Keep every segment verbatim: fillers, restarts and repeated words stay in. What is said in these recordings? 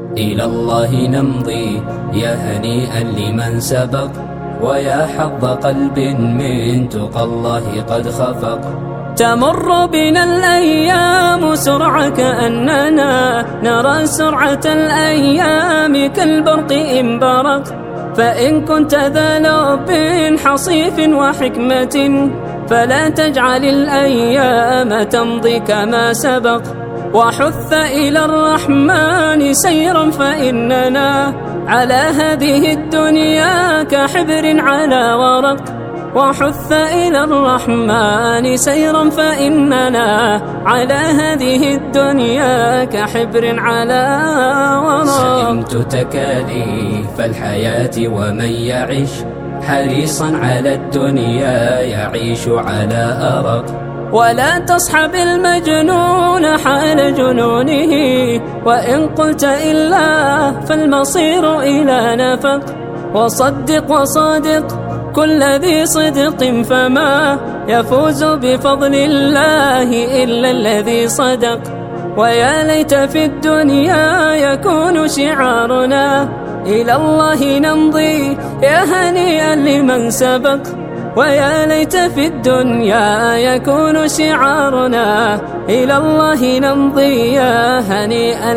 إلى الله نمضي يا هنيئا لمن سبق، ويا حظ قلب من تقى الله قد خفق. تمر بنا الأيام سرعة كأننا نرى سرعة الأيام كالبرق إن برق، فإن كنت ذا لب حصيف وحكمة فلا تجعل الأيام تمضي كما سبق، وحث إلى الرحمن سيرا فإننا على هذه الدنيا كحبر على ورق، وحث إلى الرحمن سيرا فإننا على هذه الدنيا كحبر على ورق. سئمت تكاليف الحياة ومن يعش حريصا على الدنيا يعيش على أرق، ولا تصحب المجنون حال جنونه، وإن قلت إلا فالمصير إلى نفق، وصدق وصادق كل ذي صدق فما يفوز بفضل الله إلا الذي صدق. ويا ليت في الدنيا يكون شعارنا إلى الله نمضي يا هنيئا لمن سبق، ويا ليت في الدنيا يكون شعارنا إلى الله نمضي يا هنيئا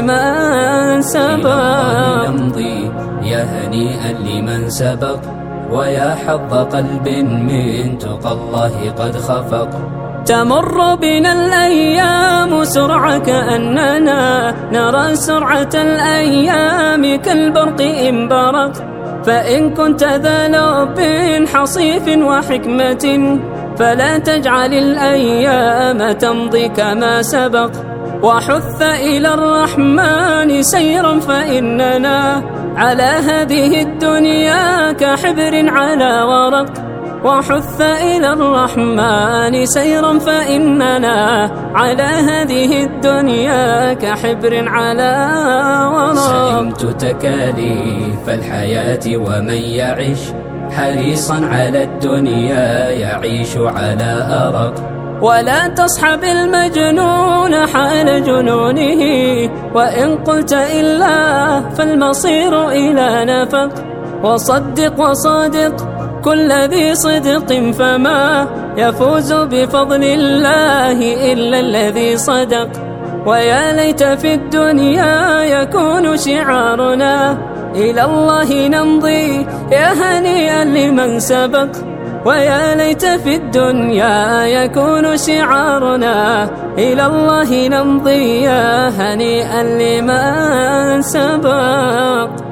لمن سبق. إلى الله نمضي يا هنيئا لمن سبق، ويا حظ قلب من تقى الله قد خفق. تمر بنا الأيام سرعة كأننا نرى سرعة الأيام كالبرق إن برق، فإن كنت ذا لب حصيف وحكمة فلا تجعل الأيام تمضي كما سبق، وحث إلى الرحمن سيرا فإننا على هذه الدنيا كحبر على ورق، وحث إلى الرحمن سيرا فإننا على هذه الدنيا كحبر على ورق. سئمت تكاليف الحياة ومن يعش حريصا على الدنيا يعيش على أرق، ولا تصحب المجنون حال جنونه، وإن قلت إلا فالمصير إلى نفق، وصدق وصادق كل ذي صدق فما يفوز بفضل الله إلا الذي صدق. ويا ليت في الدنيا يكون شعارنا إلى الله نمضي يا هنيئا لمن سبق، ويا ليت في الدنيا يكون شعارنا إلى الله نمضي يا هنيئا لمن سبق.